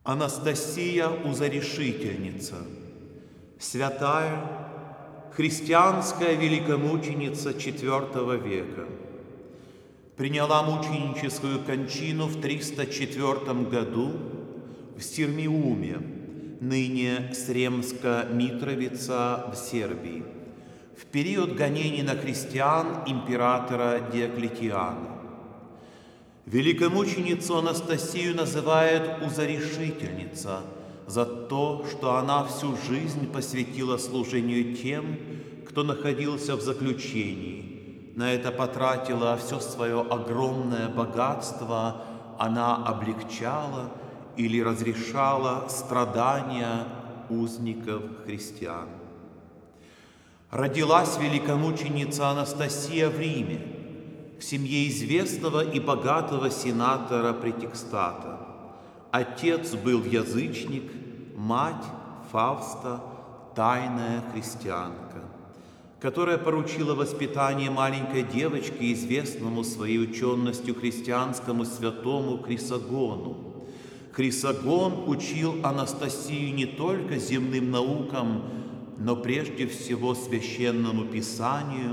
Анастасия Узарешительница, святая христианская великомученица IV века, приняла мученическую кончину в 304 году в Сирмиуме, ныне Сремска-Митровица в Сербии, в период гонений на христиан императора Диоклетиана. Великомученицу Анастасию называют Узарешительница за то, что она всю жизнь посвятила служению тем, кто находился в заключении. На это потратила все свое огромное богатство, она облегчала или разрешала страдания узников христиан. Родилась великомученица Анастасия в Риме, в семье известного и богатого сенатора Претекстата. Отец был язычник, мать Фавста – тайная христианка, которая поручила воспитание маленькой девочки известному своей ученостью христианскому святому Хрисогону. Хрисогон учил Анастасию не только земным наукам, но прежде всего священному писанию,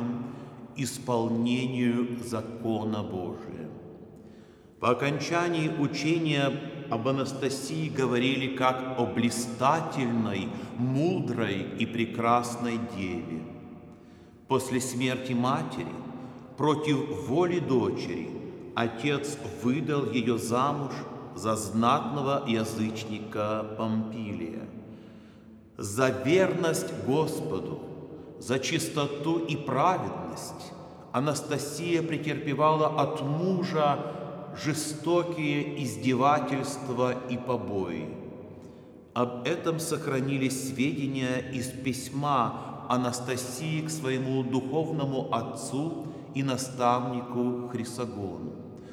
исполнению закона Божия. По окончании учения об Анастасии говорили как о блистательной, мудрой и прекрасной деве. После смерти матери, против воли дочери, отец выдал ее замуж за знатного язычника Помпилия. За верность Господу, за чистоту и праведность Анастасия претерпевала от мужа жестокие издевательства и побои. Об этом сохранились сведения из письма Анастасии к своему духовному отцу и наставнику Хрисогону.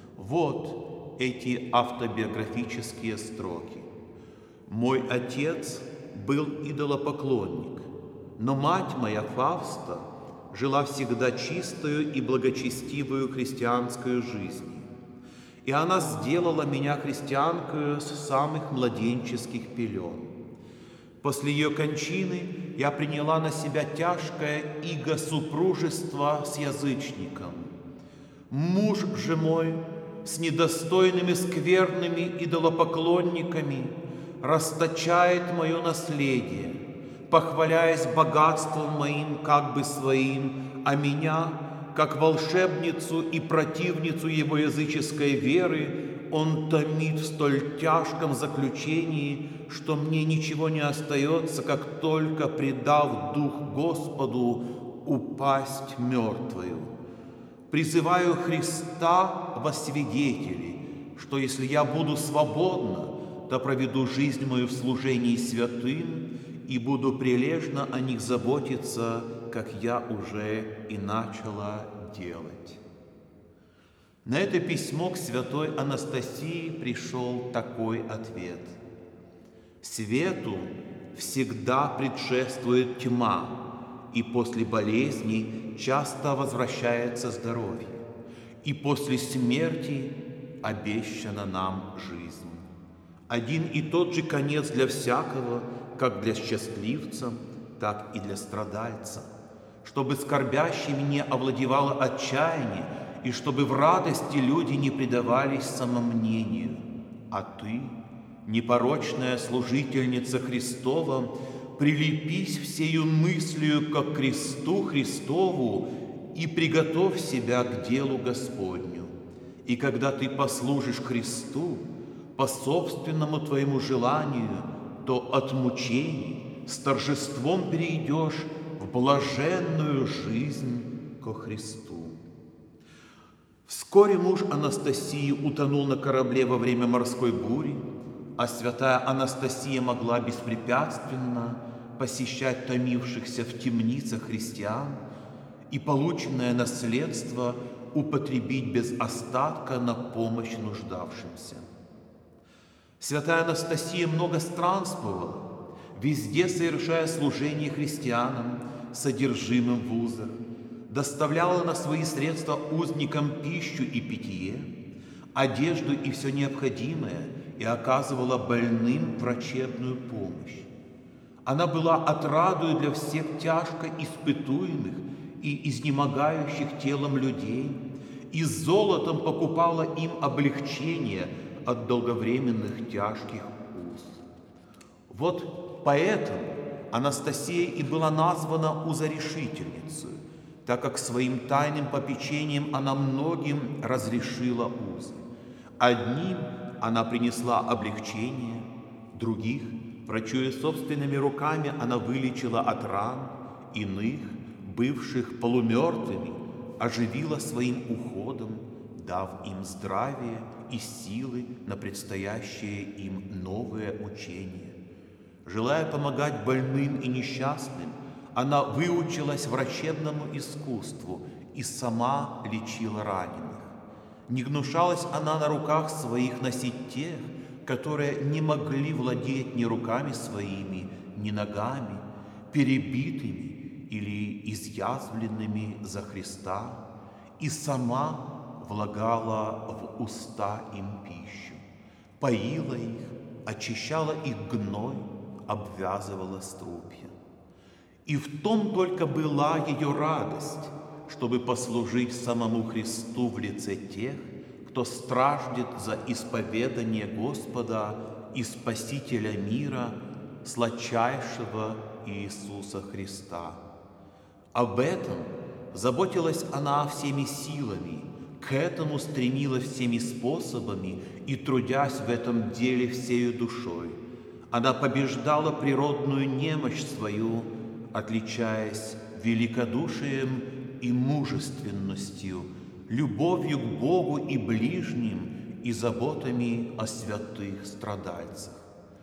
Вот эти автобиографические строки. «Мой отец был идолопоклонник, но мать моя Фавста жила всегда чистую и благочестивую христианскую жизнью, и она сделала меня христианкою с самых младенческих пелен. После ее кончины я приняла на себя тяжкое иго супружества с язычником. Муж же мой с недостойными скверными идолопоклонниками расточает мое наследие, похваляясь богатством моим как бы своим, а меня, как волшебницу и противницу его языческой веры, он томит в столь тяжком заключении, что мне ничего не остается, как только, предав дух Господу, упасть мертвою. Призываю Христа во свидетели, что если я буду свободна, то проведу жизнь мою в служении святым и буду прилежно о них заботиться, как я уже и начала делать». На это письмо к святой Анастасии пришел такой ответ: «Свету всегда предшествует тьма, и после болезни часто возвращается здоровье, и после смерти обещана нам жизнь. Один и тот же конец для всякого, как для счастливца, так и для страдальца, чтобы скорбящими не овладевало отчаяние, и чтобы в радости люди не предавались самомнению. А ты, непорочная служительница Христова, прилепись всею мыслью ко кресту Христову и приготовь себя к делу Господню. И когда ты послужишь Христу по собственному твоему желанию, то от мучений с торжеством перейдешь в блаженную жизнь ко Христу». Вскоре муж Анастасии утонул на корабле во время морской бури, а святая Анастасия могла беспрепятственно посещать томившихся в темницах христиан и полученное наследство употребить без остатка на помощь нуждавшимся. Святая Анастасия много странствовала, везде совершая служение христианам, содержимым в вузах, доставляла на свои средства узникам пищу и питье, одежду и все необходимое, и оказывала больным врачебную помощь. Она была отрадою для всех тяжко испытуемых и изнемогающих телом людей, и золотом покупала им облегчение от долговременных тяжких уз. Вот поэтому Анастасия и была названа узорешительницей, так как своим тайным попечением она многим разрешила узы. Одним она принесла облегчение, других, врачуя собственными руками, она вылечила от ран, иных, бывших полумертвыми, оживила своим уходом, дав им здравие и силы на предстоящее им новое учение. Желая помогать больным и несчастным, она выучилась врачебному искусству и сама лечила раненых. Не гнушалась она на руках своих носить тех, которые не могли владеть ни руками своими, ни ногами, перебитыми или изъязвленными за Христа, и сама влагала в уста им пищу, поила их, очищала их гной, обвязывала струпья. И в том только была ее радость, чтобы послужить самому Христу в лице тех, кто страждет за исповедание Господа и Спасителя мира, сладчайшего Иисуса Христа. Об этом заботилась она всеми силами, к этому стремилась всеми способами и, трудясь в этом деле всею душой, она побеждала природную немощь свою, отличаясь великодушием и мужественностью, любовью к Богу и ближним и заботами о святых страдальцах.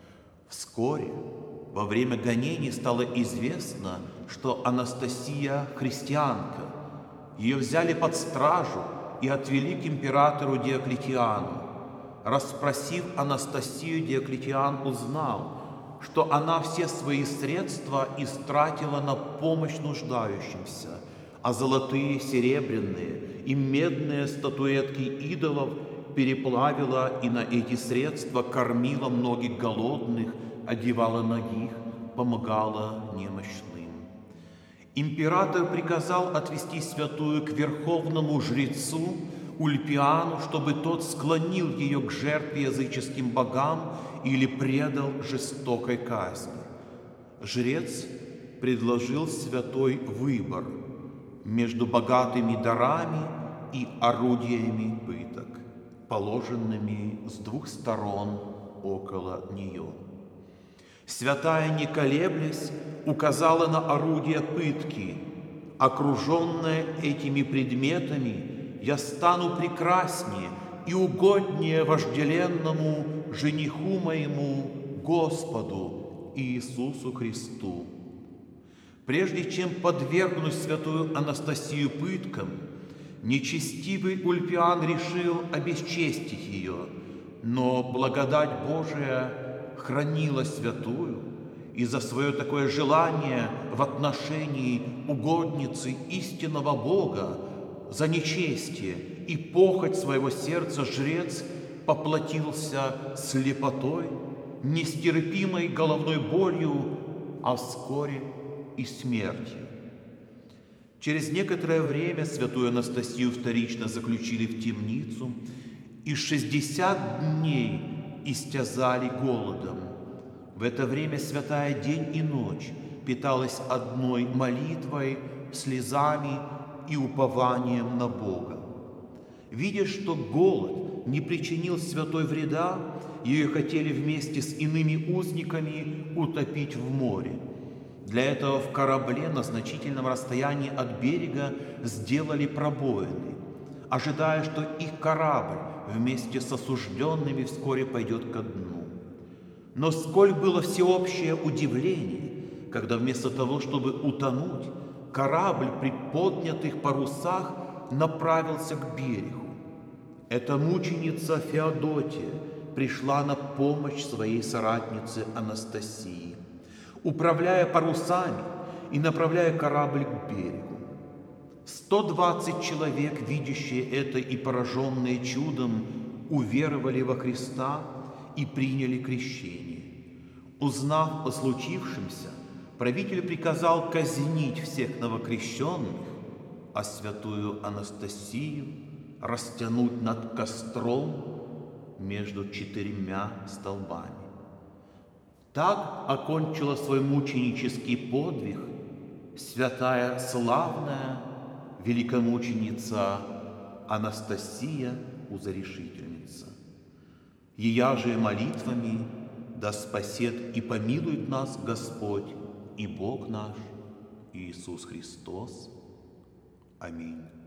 Вскоре, во время гонений, стало известно, что Анастасия христианка. Ее взяли под стражу и отвели к императору Диоклетиану. Расспросив Анастасию, Диоклетиан узнал, что она все свои средства истратила на помощь нуждающимся, а золотые, серебряные и медные статуэтки идолов переплавила и на эти средства кормила многих голодных, одевала нагих, помогала немощным. Император приказал отвести святую к верховному жрецу Ульпиану, чтобы тот склонил ее к жертве языческим богам или предал жестокой казни. Жрец предложил святой выбор между богатыми дарами и орудиями пыток, положенными с двух сторон около нее. Святая, не колеблясь, указала на орудие пытки. Окруженная этими предметами, я стану прекраснее и угоднее вожделенному жениху моему Господу Иисусу Христу. Прежде чем подвергнуть святую Анастасию пыткам, нечестивый Ульпиан решил обесчестить ее, но благодать Божия хранила святую, и за свое такое желание в отношении угодницы истинного Бога, за нечестие и похоть своего сердца жрец поплатился слепотой, нестерпимой головной болью, а вскоре и смертью. Через некоторое время святую Анастасию вторично заключили в темницу и 60 дней истязали голодом. В это время святая день и ночь питалась одной молитвой, слезами и упованием на Бога. Видя, что голод не причинил святой вреда, ее хотели вместе с иными узниками утопить в море. Для этого в корабле на значительном расстоянии от берега сделали пробоины, ожидая, что их корабль вместе с осужденными вскоре пойдет ко дну. Но сколь было всеобщее удивление, когда вместо того, чтобы утонуть, корабль при поднятых парусах направился к берегу. Эта мученица Феодотия пришла на помощь своей соратнице Анастасии, управляя парусами и направляя корабль к берегу. 120 человек, видящие это и пораженные чудом, уверовали во Христа, и приняли крещение. Узнав о случившемся, правитель приказал казнить всех новокрещенных, а святую Анастасию растянуть над костром между 4 столбами. Так окончила свой мученический подвиг святая славная великомученица Анастасия Узорешительница. Ея же молитвами да спасет и помилует нас Господь и Бог наш Иисус Христос. Аминь.